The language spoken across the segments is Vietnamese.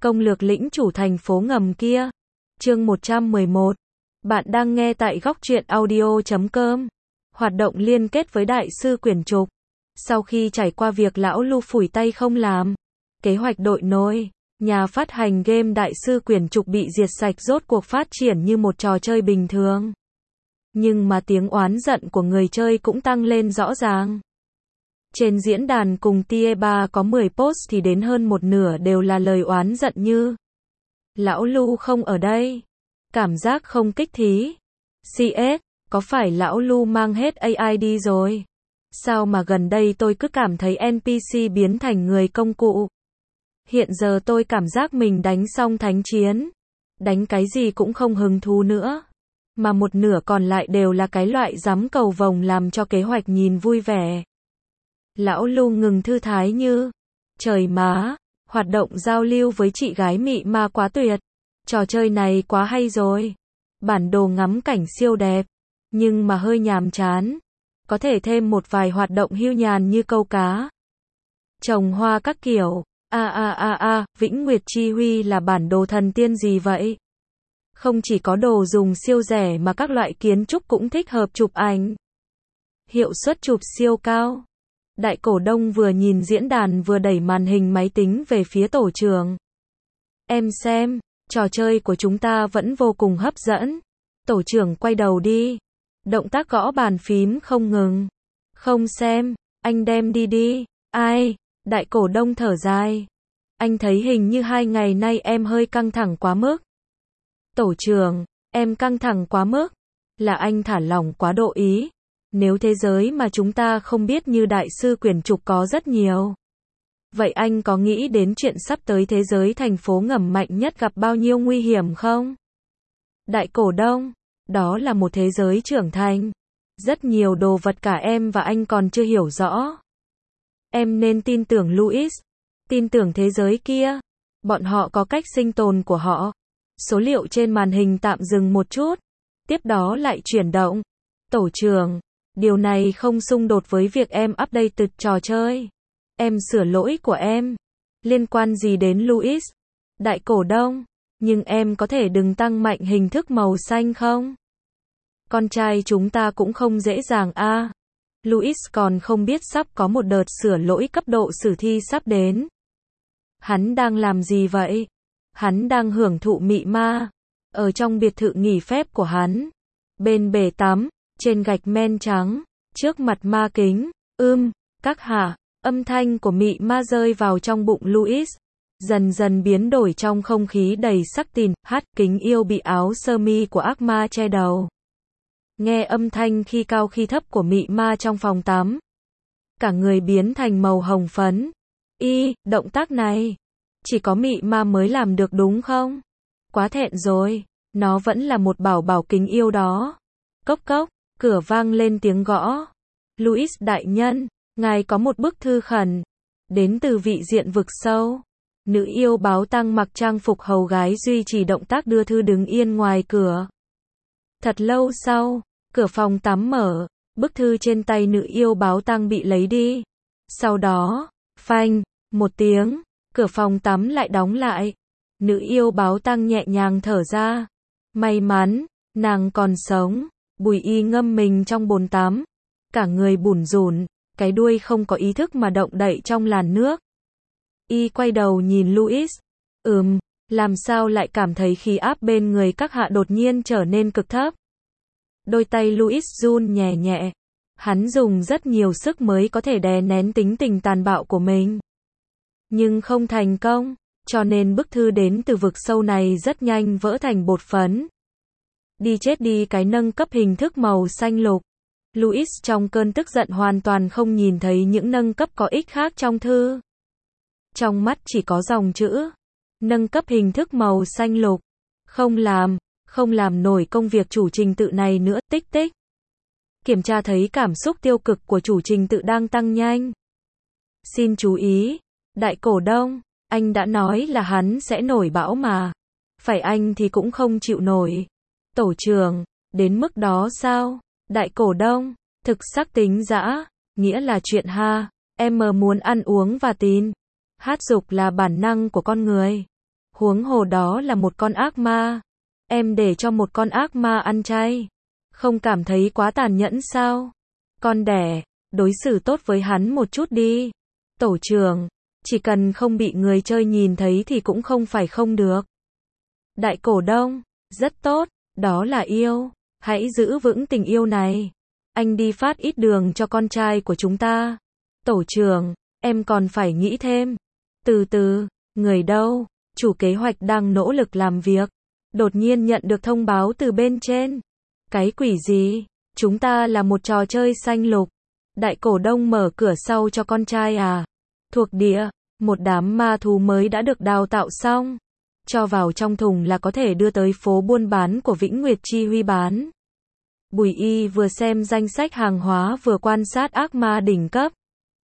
Công lược lĩnh chủ thành phố ngầm kia. Chương 111. Bạn đang nghe tại góc truyện audio.com. Hoạt động liên kết với đại sư quyển trục. Sau khi trải qua việc lão Lu phủi tay không làm, kế hoạch đội nối, nhà phát hành game đại sư quyển trục bị diệt sạch rốt cuộc phát triển như một trò chơi bình thường. Nhưng mà tiếng oán giận của người chơi cũng tăng lên rõ ràng. Trên diễn đàn cùng tier 3 có 10 post thì đến hơn một nửa đều là lời oán giận như: lão Lu không ở đây, cảm giác không kích thí. CS, có phải lão Lu mang hết AI đi rồi? Sao mà gần đây tôi cứ cảm thấy NPC biến thành người công cụ? Hiện giờ tôi cảm giác mình đánh xong thánh chiến, đánh cái gì cũng không hứng thú nữa. Mà một nửa còn lại đều là cái loại giám cầu vồng làm cho kế hoạch nhìn vui vẻ. Lão Lu ngừng thư thái như: trời má, hoạt động giao lưu với chị gái mị ma quá tuyệt. Trò chơi này quá hay rồi. Bản đồ ngắm cảnh siêu đẹp, nhưng mà hơi nhàm chán. Có thể thêm một vài hoạt động hưu nhàn như câu cá, trồng hoa các kiểu. Vĩnh Nguyệt Chi Huy là bản đồ thần tiên gì vậy? Không chỉ có đồ dùng siêu rẻ mà các loại kiến trúc cũng thích hợp chụp ảnh. Hiệu suất chụp siêu cao. Đại cổ đông vừa nhìn diễn đàn vừa đẩy màn hình máy tính về phía tổ trưởng. Em xem, trò chơi của chúng ta vẫn vô cùng hấp dẫn. Tổ trưởng quay đầu đi. Động tác gõ bàn phím không ngừng. Không xem, anh đem đi đi. Ai? Đại cổ đông thở dài. Anh thấy hình như 2 ngày nay em hơi căng thẳng quá mức. Tổ trưởng, em căng thẳng quá mức. Là anh thả lỏng quá độ ý. Nếu thế giới mà chúng ta không biết như đại sư quyển trục có rất nhiều. Vậy anh có nghĩ đến chuyện sắp tới thế giới thành phố ngầm mạnh nhất gặp bao nhiêu nguy hiểm không? Đại cổ đông, đó là một thế giới trưởng thành. Rất nhiều đồ vật cả em và anh còn chưa hiểu rõ. Em nên tin tưởng Louis, tin tưởng thế giới kia. Bọn họ có cách sinh tồn của họ. Số liệu trên màn hình tạm dừng một chút, tiếp đó lại chuyển động. Tổ trưởng, điều này không xung đột với việc em update trò chơi. Em sửa lỗi của em. Liên quan gì đến Louis? Đại cổ đông, nhưng em có thể đừng tăng mạnh hình thức màu xanh không? Con trai chúng ta cũng không dễ dàng a. Louis còn không biết sắp có một đợt sửa lỗi cấp độ sử thi sắp đến. Hắn đang làm gì vậy? Hắn đang hưởng thụ mị ma. Ở trong biệt thự nghỉ phép của hắn. Bên bể tắm, trên gạch men trắng, trước mặt ma kính. Các hạ. Âm thanh của mị ma rơi vào trong bụng Louis. Dần dần biến đổi trong không khí đầy sắc tìn. Kính yêu bị áo sơ mi của ác ma che đầu. Nghe âm thanh khi cao khi thấp của mị ma trong phòng tắm. Cả người biến thành màu hồng phấn. Động tác này chỉ có mị ma mới làm được đúng không? Quá thẹn rồi. Nó vẫn là một bảo bảo kính yêu đó. Cốc cốc, cửa vang lên tiếng gõ. Louis đại nhân, ngài có một bức thư khẩn. Đến từ vị diện vực sâu. Nữ yêu báo tăng mặc trang phục hầu gái duy trì động tác đưa thư đứng yên ngoài cửa. Thật lâu sau, cửa phòng tắm mở. Bức thư trên tay nữ yêu báo tăng bị lấy đi. Sau đó, phanh, một tiếng, cửa phòng tắm lại đóng lại. Nữ yêu báo tăng nhẹ nhàng thở ra. May mắn, nàng còn sống. Bùi y ngâm mình trong bồn tắm. Cả người bủn rủn, cái đuôi không có ý thức mà động đậy trong làn nước. Y quay đầu nhìn Louis. Làm sao lại cảm thấy khí áp bên người các hạ đột nhiên trở nên cực thấp. Đôi tay Louis run nhẹ nhẹ. Hắn dùng rất nhiều sức mới có thể đè nén tính tình tàn bạo của mình. Nhưng không thành công, cho nên bức thư đến từ vực sâu này rất nhanh vỡ thành bột phấn. Đi chết đi cái nâng cấp hình thức màu xanh lục. Louis trong cơn tức giận hoàn toàn không nhìn thấy những nâng cấp có ích khác trong thư. Trong mắt chỉ có dòng chữ. Nâng cấp hình thức màu xanh lục. Không làm nổi công việc chủ trình tự này nữa, tích tích. Kiểm tra thấy cảm xúc tiêu cực của chủ trình tự đang tăng nhanh. Xin chú ý, đại cổ đông, anh đã nói là hắn sẽ nổi bão mà. Phải anh thì cũng không chịu nổi. Tổ trưởng, đến mức đó sao? Đại cổ đông, thực sắc tính dã, nghĩa là chuyện ha. Em muốn ăn uống và tin. Hát dục là bản năng của con người. Huống hồ đó là một con ác ma. Em để cho một con ác ma ăn chay. Không cảm thấy quá tàn nhẫn sao? Con đẻ, đối xử tốt với hắn một chút đi. Tổ trưởng, chỉ cần không bị người chơi nhìn thấy thì cũng không phải không được. Đại cổ đông, rất tốt, đó là yêu. Hãy giữ vững tình yêu này. Anh đi phát ít đường cho con trai của chúng ta. Tổ trưởng, em còn phải nghĩ thêm. Từ từ, người đâu? Chủ kế hoạch đang nỗ lực làm việc. Đột nhiên nhận được thông báo từ bên trên. Cái quỷ gì? Chúng ta là một trò chơi xanh lục. Đại cổ đông mở cửa sau cho con trai à? Thuộc địa, một đám ma thú mới đã được đào tạo xong. Cho vào trong thùng là có thể đưa tới phố buôn bán của Vĩnh Nguyệt Chi Huy bán. Bùi Y vừa xem danh sách hàng hóa vừa quan sát ác ma đỉnh cấp.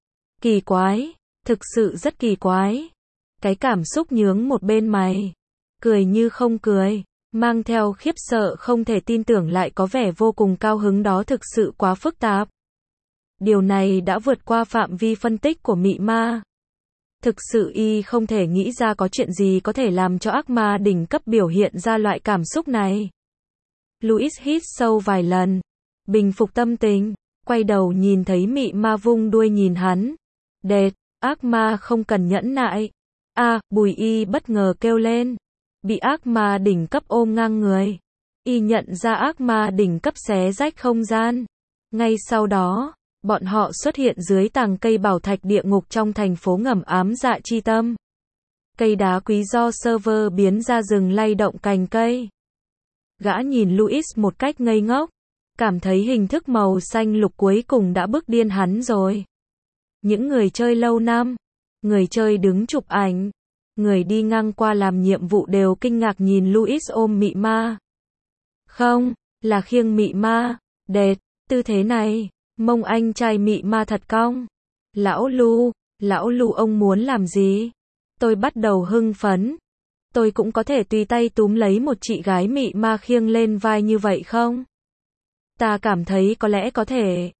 Kỳ quái, thực sự rất kỳ quái. Cái cảm xúc nhướng một bên mày. Cười như không cười, mang theo khiếp sợ không thể tin tưởng lại có vẻ vô cùng cao hứng, đó thực sự quá phức tạp. Điều này đã vượt qua phạm vi phân tích của mị ma. Thực sự Y không thể nghĩ ra có chuyện gì có thể làm cho ác ma đỉnh cấp biểu hiện ra loại cảm xúc này. Louis hít sâu vài lần, bình phục tâm tình, quay đầu nhìn thấy mị ma vung đuôi nhìn hắn. Đệt, ác ma không cần nhẫn nại. Bùi Y bất ngờ kêu lên. Bị ác ma đỉnh cấp ôm ngang người. Y nhận ra ác ma đỉnh cấp xé rách không gian. Ngay sau đó, bọn họ xuất hiện dưới tàng cây bảo thạch địa ngục trong thành phố ngầm ám dạ chi tâm. Cây đá quý do server biến ra rừng lay động cành cây. Gã nhìn Louis một cách ngây ngốc, cảm thấy hình thức màu xanh lục cuối cùng đã bức điên hắn rồi. Những người chơi lâu năm, người chơi đứng chụp ảnh, người đi ngang qua làm nhiệm vụ đều kinh ngạc nhìn Louis ôm mị ma. Không, là khiêng mị ma. Đệt, tư thế này, mông anh trai mị ma thật cong. Lão Lu ông muốn làm gì? Tôi bắt đầu hưng phấn. Tôi cũng có thể tùy tay túm lấy một chị gái mị ma khiêng lên vai như vậy không? Ta cảm thấy có lẽ có thể.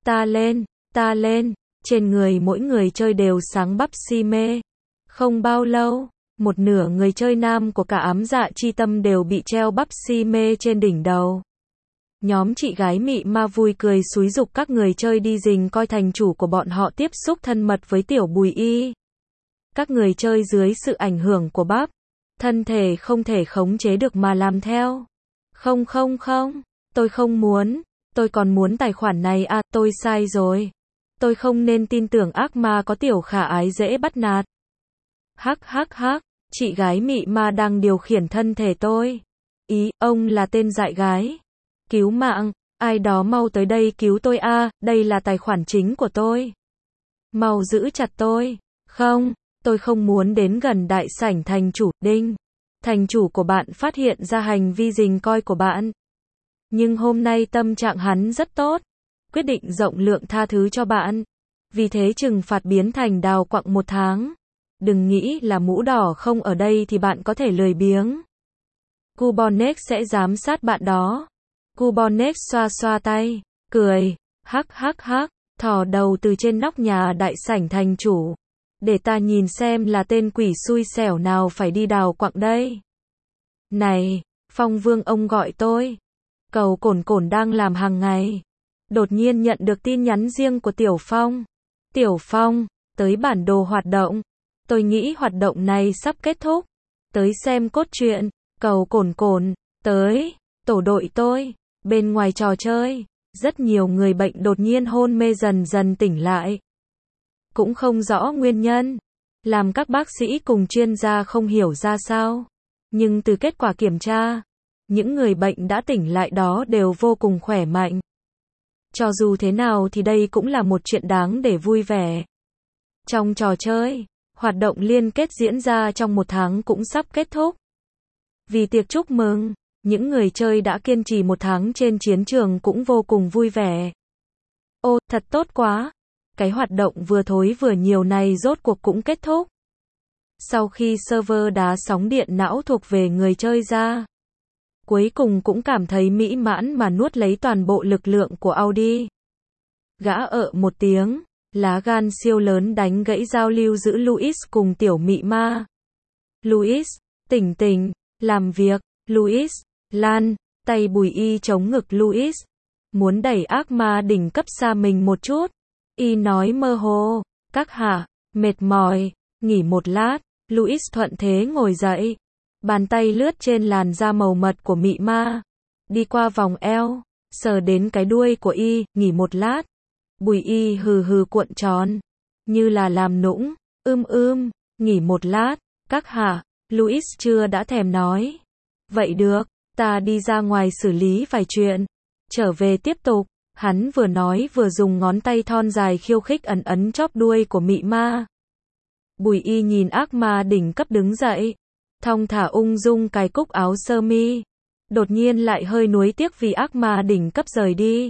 Ta lên. Trên người mỗi người chơi đều sáng bắp si mê. Không bao lâu, một nửa người chơi nam của cả ám dạ chi tâm đều bị treo bắp si mê trên đỉnh đầu. Nhóm chị gái mị ma vui cười xúi giục các người chơi đi rình coi thành chủ của bọn họ tiếp xúc thân mật với tiểu Bùi Y. Các người chơi dưới sự ảnh hưởng của bắp, thân thể không thể khống chế được mà làm theo. Không, tôi không muốn, tôi còn muốn tài khoản này tôi sai rồi. Tôi không nên tin tưởng ác ma có tiểu khả ái dễ bắt nạt. Hắc, chị gái mị ma đang điều khiển thân thể tôi. Ý, ông là tên dại gái. Cứu mạng, ai đó mau tới đây cứu tôi đây là tài khoản chính của tôi. Mau giữ chặt tôi. Không, tôi không muốn đến gần đại sảnh thành chủ. Đinh, thành chủ của bạn phát hiện ra hành vi rình coi của bạn. Nhưng hôm nay tâm trạng hắn rất tốt, quyết định rộng lượng tha thứ cho bạn. Vì thế trừng phạt biến thành đào quặng 1 tháng. Đừng nghĩ là mũ đỏ không ở đây thì bạn có thể lười biếng. Kubonex sẽ giám sát bạn đó. Kubonex xoa xoa tay, cười, hắc, thò đầu từ trên nóc nhà đại sảnh thành chủ. Để ta nhìn xem là tên quỷ xui xẻo nào phải đi đào quặng đây. Này, Phong Vương ông gọi tôi. Cầu Cổn đang làm hàng ngày. Đột nhiên nhận được tin nhắn riêng của Tiểu Phong. Tiểu Phong, tới bản đồ hoạt động. Tôi nghĩ hoạt động này sắp kết thúc. Tới xem cốt truyện. Cầu Cổn, tới. Tổ đội tôi. Bên ngoài trò chơi, rất nhiều người bệnh đột nhiên hôn mê dần dần tỉnh lại. Cũng không rõ nguyên nhân. Làm các bác sĩ cùng chuyên gia không hiểu ra sao. Nhưng từ kết quả kiểm tra, những người bệnh đã tỉnh lại đó đều vô cùng khỏe mạnh. Cho dù thế nào thì đây cũng là một chuyện đáng để vui vẻ. Trong trò chơi, hoạt động liên kết diễn ra trong 1 tháng cũng sắp kết thúc. Vì tiệc chúc mừng, những người chơi đã kiên trì 1 tháng trên chiến trường cũng vô cùng vui vẻ. Ô, thật tốt quá. Cái hoạt động vừa thối vừa nhiều này rốt cuộc cũng kết thúc. Sau khi server đá sóng điện não thuộc về người chơi ra, cuối cùng cũng cảm thấy mỹ mãn mà nuốt lấy toàn bộ lực lượng của Audi. Gã một tiếng, lá gan siêu lớn đánh gãy giao lưu giữa Louis cùng tiểu mị ma. Louis, Tỉnh tỉnh, làm việc, Louis, Lan, tay Bùi Y chống ngực Louis. Muốn đẩy ác ma đỉnh cấp xa mình một chút. Y nói mơ hồ, các hạ, mệt mỏi, nghỉ một lát. Louis thuận thế ngồi dậy. Bàn tay lướt trên làn da màu mật của mị ma. Đi qua vòng eo, sờ đến cái đuôi của Y, nghỉ một lát. Bùi Y hừ hừ cuộn tròn, như là làm nũng, nghỉ một lát, các hạ. Louis chưa đã thèm nói. Vậy được, ta đi ra ngoài xử lý vài chuyện. Trở về tiếp tục. Hắn vừa nói vừa dùng ngón tay thon dài khiêu khích ẩn ấn chóp đuôi của mị ma. Bùi Y nhìn ác ma đỉnh cấp đứng dậy, thong thả ung dung cài cúc áo sơ mi. Đột nhiên lại hơi nuối tiếc vì ác ma đỉnh cấp rời đi.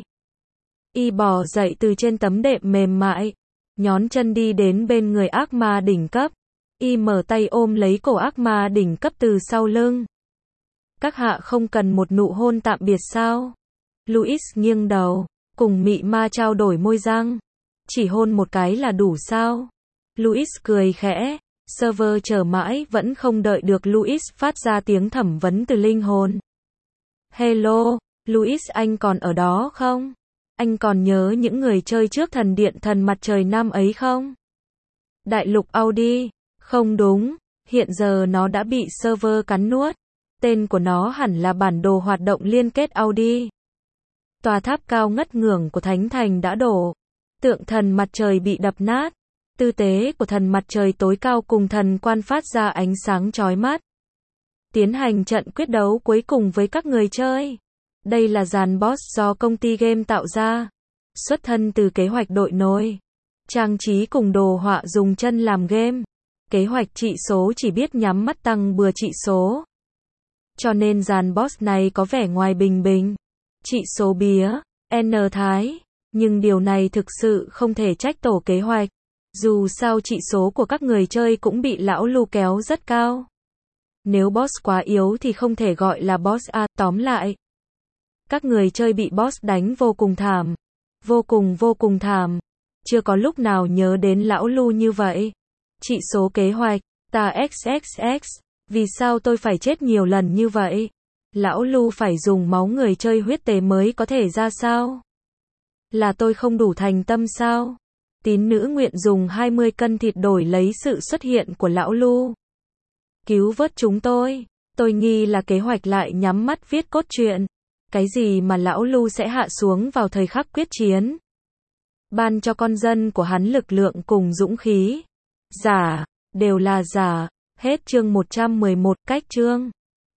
Y bò dậy từ trên tấm đệm mềm mại, nhón chân đi đến bên người ác ma đỉnh cấp. Y mở tay ôm lấy cổ ác ma đỉnh cấp từ sau lưng. Các hạ không cần một nụ hôn tạm biệt sao? Louis nghiêng đầu, cùng mị ma trao đổi môi răng. Chỉ hôn một cái là đủ sao? Louis cười khẽ. Server chờ mãi vẫn không đợi được Louis phát ra tiếng thẩm vấn từ linh hồn. Hello, Louis, anh còn ở đó không? Anh còn nhớ những người chơi trước thần điện thần mặt trời năm ấy không? Đại lục Audi. Không đúng, hiện giờ nó đã bị server cắn nuốt. Tên của nó hẳn là bản đồ hoạt động liên kết Audi. Tòa tháp cao ngất ngưởng của Thánh Thành đã đổ. Tượng thần mặt trời bị đập nát. Tư tế của thần mặt trời tối cao cùng thần quan phát ra ánh sáng chói mắt. Tiến hành trận quyết đấu cuối cùng với các người chơi. Đây là dàn boss do công ty game tạo ra. Xuất thân từ kế hoạch đội nối. Trang trí cùng đồ họa dùng chân làm game. Kế hoạch trị số chỉ biết nhắm mắt tăng bừa trị số. Cho nên dàn boss này có vẻ ngoài bình bình. Trị số bía, N thái. Nhưng điều này thực sự không thể trách tổ kế hoạch. Dù sao trị số của các người chơi cũng bị lão Lu kéo rất cao. Nếu boss quá yếu thì không thể gọi là boss A. Tóm lại, các người chơi bị boss đánh vô cùng thảm. Vô cùng thảm. Chưa có lúc nào nhớ đến lão Lu như vậy. Trị số kế hoạch, ta XXX. Vì sao tôi phải chết nhiều lần như vậy? Lão Lu phải dùng máu người chơi huyết tế mới có thể ra sao? Là tôi không đủ thành tâm sao? Tín nữ nguyện dùng 20 cân thịt đổi lấy sự xuất hiện của lão Lu. Cứu vớt chúng tôi. Tôi nghi là kế hoạch lại nhắm mắt viết cốt truyện. Cái gì mà lão Lu sẽ hạ xuống vào thời khắc quyết chiến? Ban cho con dân của hắn lực lượng cùng dũng khí. Giả, đều là giả. Hết chương 111, cách chương.